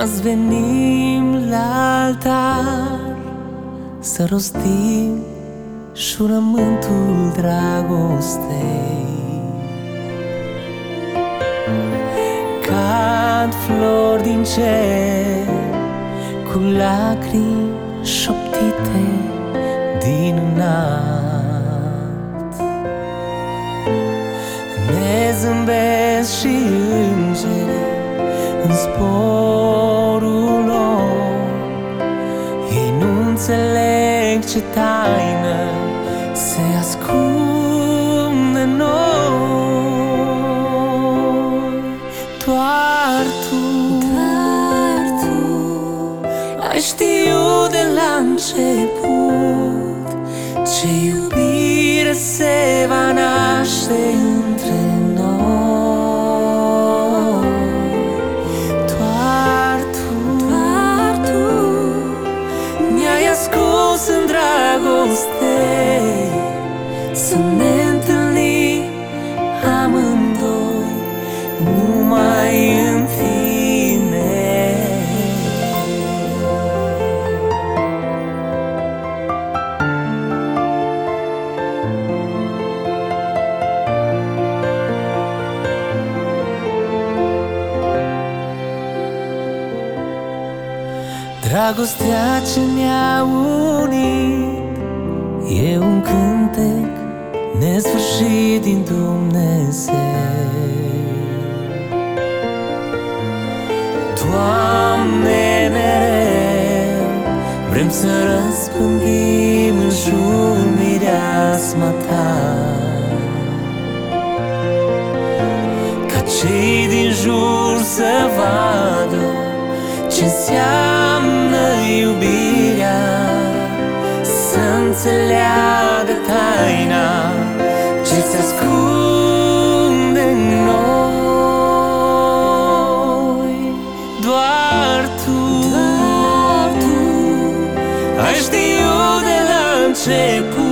Azi venim la altar să rostim jurământul dragostei. Cad flori din cer cu lacrimi șoptite din înalt. Ne zâmbesc și îngerii în sporul lor. Ei nu înțeleg ce taină se ascunde în noi. Doar tu ai știut de la început ce iubire se va naște între noi. Doar tu mi-ai ascuns în dragoste să ne întâlnim amândoi numai în tine. Dragostea ce ne-a unit e un cântec nesfârșit din Dumnezeu. Doamne, mereu vrem să răspândim în jur mireasma Ta, ca cei din jur să vadă ce înseamnă iubirea, să înțeleagă taina ce se ascunde în noi. Doar tu ai știut de la început